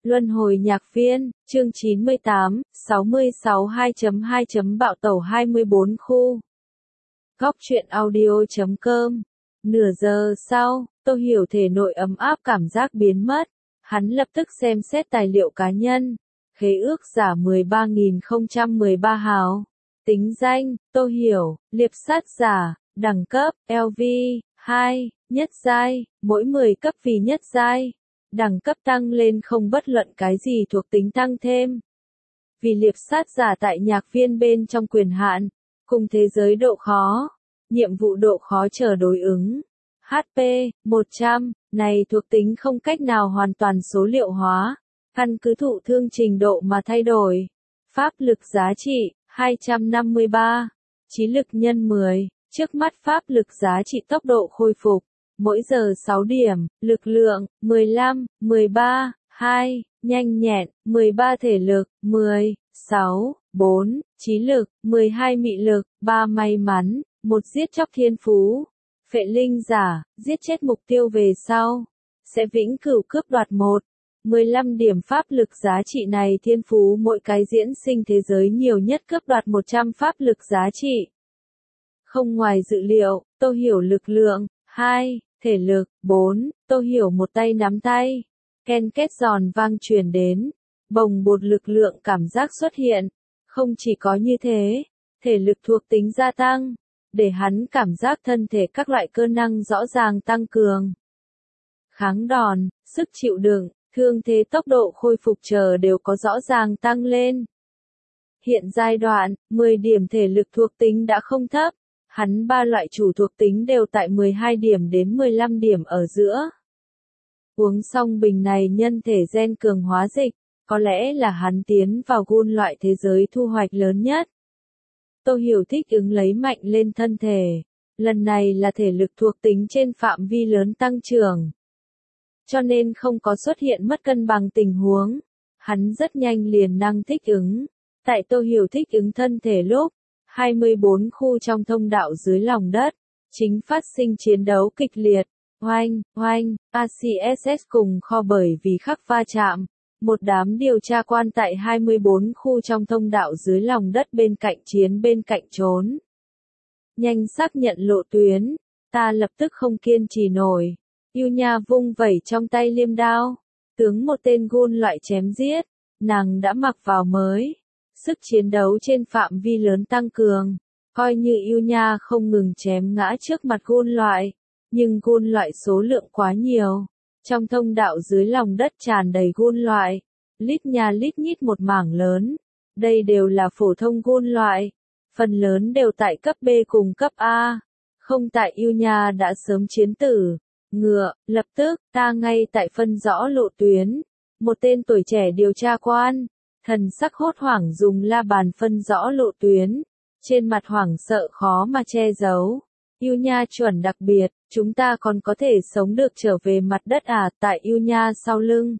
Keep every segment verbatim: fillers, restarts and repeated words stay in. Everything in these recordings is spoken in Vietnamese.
Luân hồi nhạc viên, chương chín mươi tám, sáu mươi sáu hai chấm hai chấm bạo tẩu hai mươi bốn khu. Góc truyện audio chấm com. Nửa giờ sau, Tô Hiểu thể nội ấm áp cảm giác biến mất. Hắn lập tức xem xét tài liệu cá nhân. Khế ước giả mười ba nghìn không trăm mười ba hào. Tính danh, Tô Hiểu, liệp sát giả, đẳng cấp, L V, hai, nhất giai, mỗi mười cấp vì nhất giai. Đẳng cấp tăng lên không bất luận cái gì thuộc tính tăng thêm. Vì liệp sát giả tại nhạc viên bên trong quyền hạn, cùng thế giới độ khó, nhiệm vụ độ khó chờ đối ứng. H P, một trăm, này thuộc tính không cách nào hoàn toàn số liệu hóa, căn cứ thụ thương trình độ mà thay đổi. Pháp lực giá trị, hai trăm năm mươi ba. Trí lực nhân mười, trước mắt pháp lực giá trị tốc độ khôi phục. Mỗi giờ sáu điểm, lực lượng, mười lăm, mười ba, hai, nhanh nhẹn, mười ba thể lực, mười, sáu, bốn, trí lực, mười hai mị lực, ba may mắn, một giết chóc thiên phú. Phệ linh giả, giết chết mục tiêu về sau, sẽ vĩnh cửu cướp đoạt một. mười lăm điểm pháp lực giá trị này thiên phú mỗi cái diễn sinh thế giới nhiều nhất cướp đoạt một trăm pháp lực giá trị. Không ngoài dự liệu, Tô Hiểu lực lượng, hai, thể lực, bốn, Tô Hiểu một tay nắm tay. Ken kết giòn vang truyền đến. Bồng bột lực lượng cảm giác xuất hiện. Không chỉ có như thế, thể lực thuộc tính gia tăng, để hắn cảm giác thân thể các loại cơ năng rõ ràng tăng cường. Kháng đòn, sức chịu đựng, thương thế tốc độ khôi phục chờ đều có rõ ràng tăng lên. Hiện giai đoạn, mười điểm thể lực thuộc tính đã không thấp. Hắn ba loại chủ thuộc tính đều tại mười hai điểm đến mười lăm điểm ở giữa. Uống xong bình này nhân thể gen cường hóa dịch, có lẽ là hắn tiến vào gun loại thế giới thu hoạch lớn nhất. Tô Hiểu thích ứng lấy mạnh lên thân thể. Lần này là thể lực thuộc tính trên phạm vi lớn tăng trưởng. Cho nên không có xuất hiện mất cân bằng tình huống. Hắn rất nhanh liền năng thích ứng. Tại Tô Hiểu thích ứng thân thể lúc, hai mươi bốn khu trong thông đạo dưới lòng đất, chính phát sinh chiến đấu kịch liệt. Oanh, oanh, a xê ét ét cùng kho bởi vì khắc va chạm. Một đám điều tra quan tại hai mươi bốn khu trong thông đạo dưới lòng đất bên cạnh chiến bên cạnh trốn. Nhanh xác nhận lộ tuyến, ta lập tức không kiên trì nổi. Yêu Nha vung vẩy trong tay liêm đao, tướng một tên gun loại chém giết, nàng đã mặc vào mới. Sức chiến đấu trên phạm vi lớn tăng cường, coi như Yêu Nha không ngừng chém ngã trước mặt gun loại, nhưng gun loại số lượng quá nhiều. Trong thông đạo dưới lòng đất tràn đầy gun loại, lít nha lít nhít một mảng lớn. Đây đều là phổ thông gun loại, phần lớn đều tại cấp B cùng cấp A, không tại Yêu Nha đã sớm chiến tử. Ngựa, lập tức, ta ngay tại phân rõ lộ tuyến. Một tên tuổi trẻ điều tra quan, thần sắc hốt hoảng dùng la bàn phân rõ lộ tuyến, trên mặt hoảng sợ khó mà che giấu. Yêu Nha chuẩn đặc biệt, chúng ta còn có thể sống được trở về mặt đất à? Tại Yêu Nha sau lưng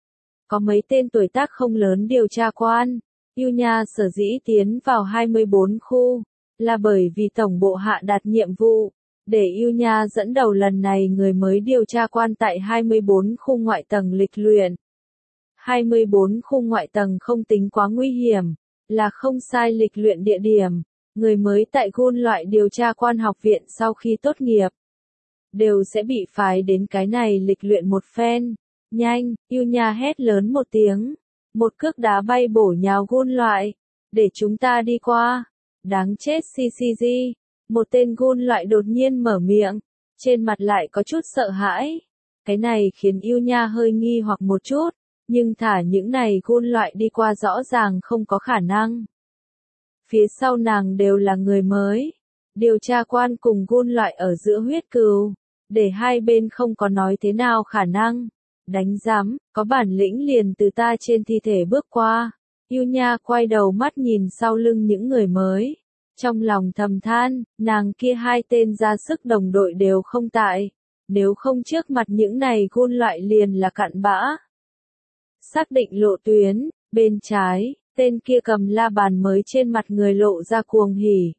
có mấy tên tuổi tác không lớn điều tra quan. Yêu Nha sở dĩ tiến vào hai mươi bốn khu, là bởi vì tổng bộ hạ đạt nhiệm vụ, để Yêu Nha dẫn đầu lần này người mới điều tra quan tại hai mươi bốn khu ngoại tầng lịch luyện. hai mươi bốn khu ngoại tầng không tính quá nguy hiểm, là không sai lịch luyện địa điểm. Người mới tại gun loại điều tra quan học viện sau khi tốt nghiệp, đều sẽ bị phái đến cái này lịch luyện một phen. Nhanh, Yêu Nha hét lớn một tiếng. Một cước đá bay bổ nhào gun loại. Để chúng ta đi qua. Đáng chết xê xê giê. Một tên gun loại đột nhiên mở miệng. Trên mặt lại có chút sợ hãi. Cái này khiến Yêu Nha hơi nghi hoặc một chút. Nhưng thả những này gun loại đi qua rõ ràng không có khả năng. Phía sau nàng đều là người mới. Điều tra quan cùng gun loại ở giữa huyết cừu. Để hai bên không có nói thế nào khả năng. Đánh giám, có bản lĩnh liền từ ta trên thi thể bước qua. Yêu Nha quay đầu mắt nhìn sau lưng những người mới. Trong lòng thầm than, nàng kia hai tên ra sức đồng đội đều không tại. Nếu không trước mặt những này gun loại liền là cặn bã. Xác định lộ tuyến, bên trái. Tên kia cầm la bàn mới trên mặt người lộ ra cuồng hỉ.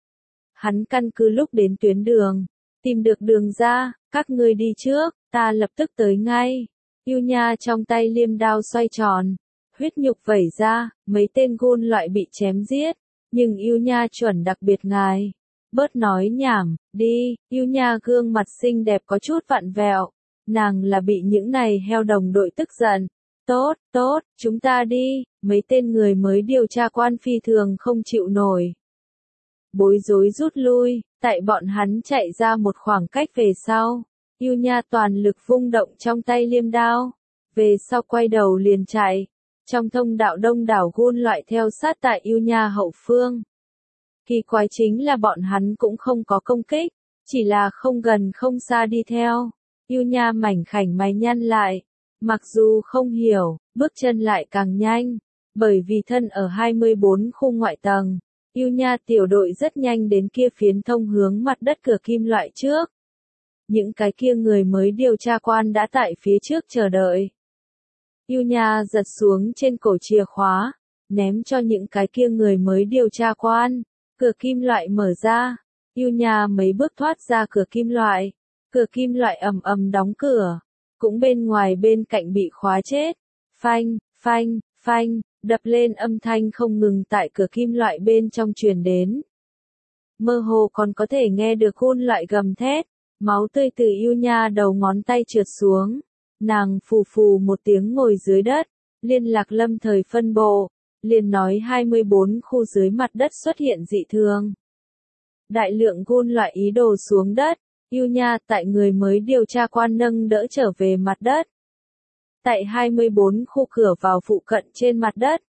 Hắn căn cứ lúc đến tuyến đường, tìm được đường ra, các ngươi đi trước, ta lập tức tới ngay. Yêu Nha trong tay liêm đao xoay tròn, huyết nhục vẩy ra, mấy tên gôn loại bị chém giết, nhưng Yêu Nha chuẩn đặc biệt ngài. Bớt nói nhảm, đi, Yêu Nha gương mặt xinh đẹp có chút vặn vẹo, nàng là bị những này heo đồng đội tức giận. Tốt, tốt, chúng ta đi, mấy tên người mới điều tra quan phi thường không chịu nổi. Bối rối rút lui, tại bọn hắn chạy ra một khoảng cách về sau. Yêu Nha toàn lực vung động trong tay liêm đao, về sau quay đầu liền chạy. Trong thông đạo đông đảo gôn loại theo sát tại Yêu Nha hậu phương. Kỳ quái chính là bọn hắn cũng không có công kích, chỉ là không gần không xa đi theo. Yêu Nha mảnh khảnh mày nhăn lại, mặc dù không hiểu, bước chân lại càng nhanh, bởi vì thân ở hai mươi bốn khu ngoại tầng. Yêu Nha tiểu đội rất nhanh đến kia phiến thông hướng mặt đất cửa kim loại trước. Những cái kia người mới điều tra quan đã tại phía trước chờ đợi. Yêu Nha giật xuống trên cổ chìa khóa, ném cho những cái kia người mới điều tra quan. Cửa kim loại mở ra, Yêu Nha mấy bước thoát ra cửa kim loại. Cửa kim loại ầm ầm đóng cửa, cũng bên ngoài bên cạnh bị khóa chết. Phanh, phanh, phanh, đập lên âm thanh không ngừng tại cửa kim loại bên trong truyền đến. Mơ hồ còn có thể nghe được gôn loại gầm thét, máu tươi từ Yêu Nha đầu ngón tay trượt xuống. Nàng phù phù một tiếng ngồi dưới đất, liên lạc lâm thời phân bộ, liền nói hai mươi bốn khu dưới mặt đất xuất hiện dị thường. Đại lượng gôn loại ý đồ xuống đất, Yêu Nha tại người mới điều tra quan nâng đỡ trở về mặt đất. Tại hai mươi bốn khu cửa vào phụ cận trên mặt đất.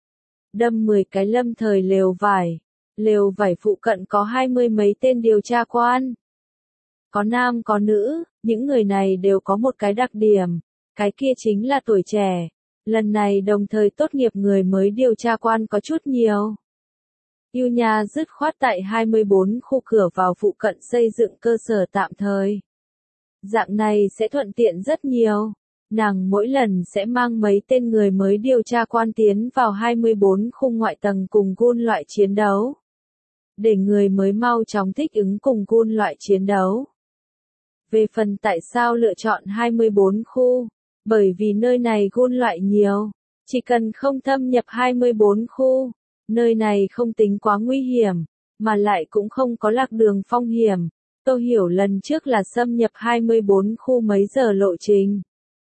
Đâm mười cái lâm thời lều vải. Lều vải phụ cận có hai mươi mấy tên điều tra quan. Có nam có nữ, những người này đều có một cái đặc điểm. Cái kia chính là tuổi trẻ. Lần này đồng thời tốt nghiệp người mới điều tra quan có chút nhiều. Yêu Nha dứt khoát tại hai mươi bốn khu cửa vào phụ cận xây dựng cơ sở tạm thời. Dạng này sẽ thuận tiện rất nhiều. Nàng mỗi lần sẽ mang mấy tên người mới điều tra quan tiến vào hai mươi bốn khung ngoại tầng cùng gôn loại chiến đấu. Để người mới mau chóng thích ứng cùng gôn loại chiến đấu. Về phần tại sao lựa chọn hai mươi bốn khu, bởi vì nơi này gôn loại nhiều, chỉ cần không thâm nhập hai mươi bốn khu, nơi này không tính quá nguy hiểm, mà lại cũng không có lạc đường phong hiểm. Tôi hiểu lần trước là xâm nhập hai mươi bốn khu mấy giờ lộ trình.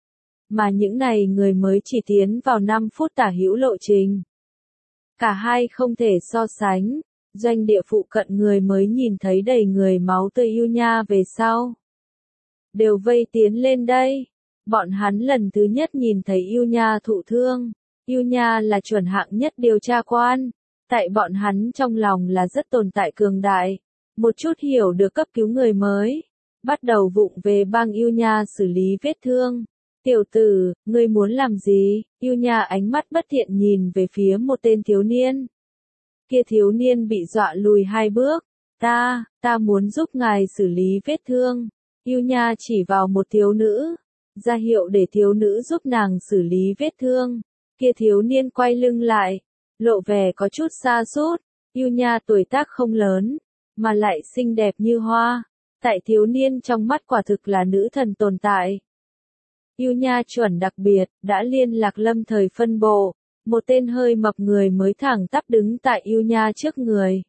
Mà những này người mới chỉ tiến vào năm phút tả hữu lộ trình. Cả hai không thể so sánh, doanh địa phụ cận người mới nhìn thấy đầy người máu tươi Yêu Nha về sau. Đều vây tiến lên đây. Bọn hắn lần thứ nhất nhìn thấy Yêu Nha thụ thương. Yêu Nha là chuẩn hạng nhất điều tra quan. Tại bọn hắn trong lòng là rất tồn tại cường đại. Một chút hiểu được cấp cứu người mới. Bắt đầu vụng về bang Yêu Nha xử lý vết thương. Tiểu tử, ngươi muốn làm gì? Yêu Nha ánh mắt bất thiện nhìn về phía một tên thiếu niên. Kia thiếu niên bị dọa lùi hai bước. Ta, ta muốn giúp ngài xử lý vết thương. Yêu Nha chỉ vào một thiếu nữ. Ra hiệu để thiếu nữ giúp nàng xử lý vết thương. Kia thiếu niên quay lưng lại. Lộ vẻ có chút xa sút. Yêu Nha tuổi tác không lớn. Mà lại xinh đẹp như hoa. Tại thiếu niên trong mắt quả thực là nữ thần tồn tại. Yêu Nha chuẩn đặc biệt, đã liên lạc lâm thời phân bộ. Một tên hơi mập người mới thẳng tắp đứng tại Yêu Nha trước người.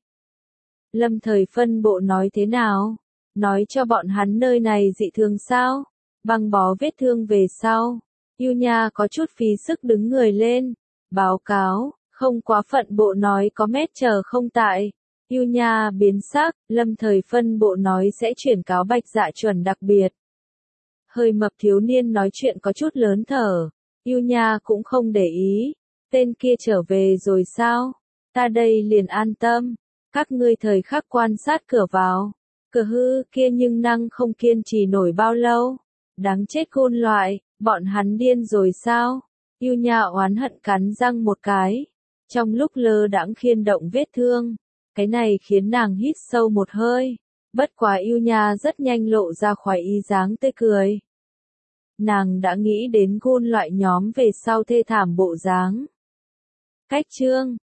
Lâm thời phân bộ nói thế nào? Nói cho bọn hắn nơi này dị thường sao? Băng bó vết thương về sau. Yêu Nha có chút phí sức đứng người lên. Báo cáo, không quá phận bộ nói có mét chờ không tại. Yêu Nha biến sắc, lâm thời phân bộ nói sẽ chuyển cáo Bạch Dạ chuẩn đặc biệt. Hơi mập thiếu niên nói chuyện có chút lớn thở. Yêu Nha cũng không để ý. Tên kia trở về rồi sao? Ta đây liền an tâm. Các ngươi thời khắc quan sát cửa vào. Cửa hư kia nhưng năng không kiên trì nổi bao lâu. Đáng chết gôn loại, bọn hắn điên rồi sao? Yêu Nha oán hận cắn răng một cái. Trong lúc lơ đãng khiên động vết thương. Cái này khiến nàng hít sâu một hơi. Bất quá Yêu Nha rất nhanh lộ ra khoái ý dáng tươi cười. Nàng đã nghĩ đến gôn loại nhóm về sau thê thảm bộ dáng. Cách chương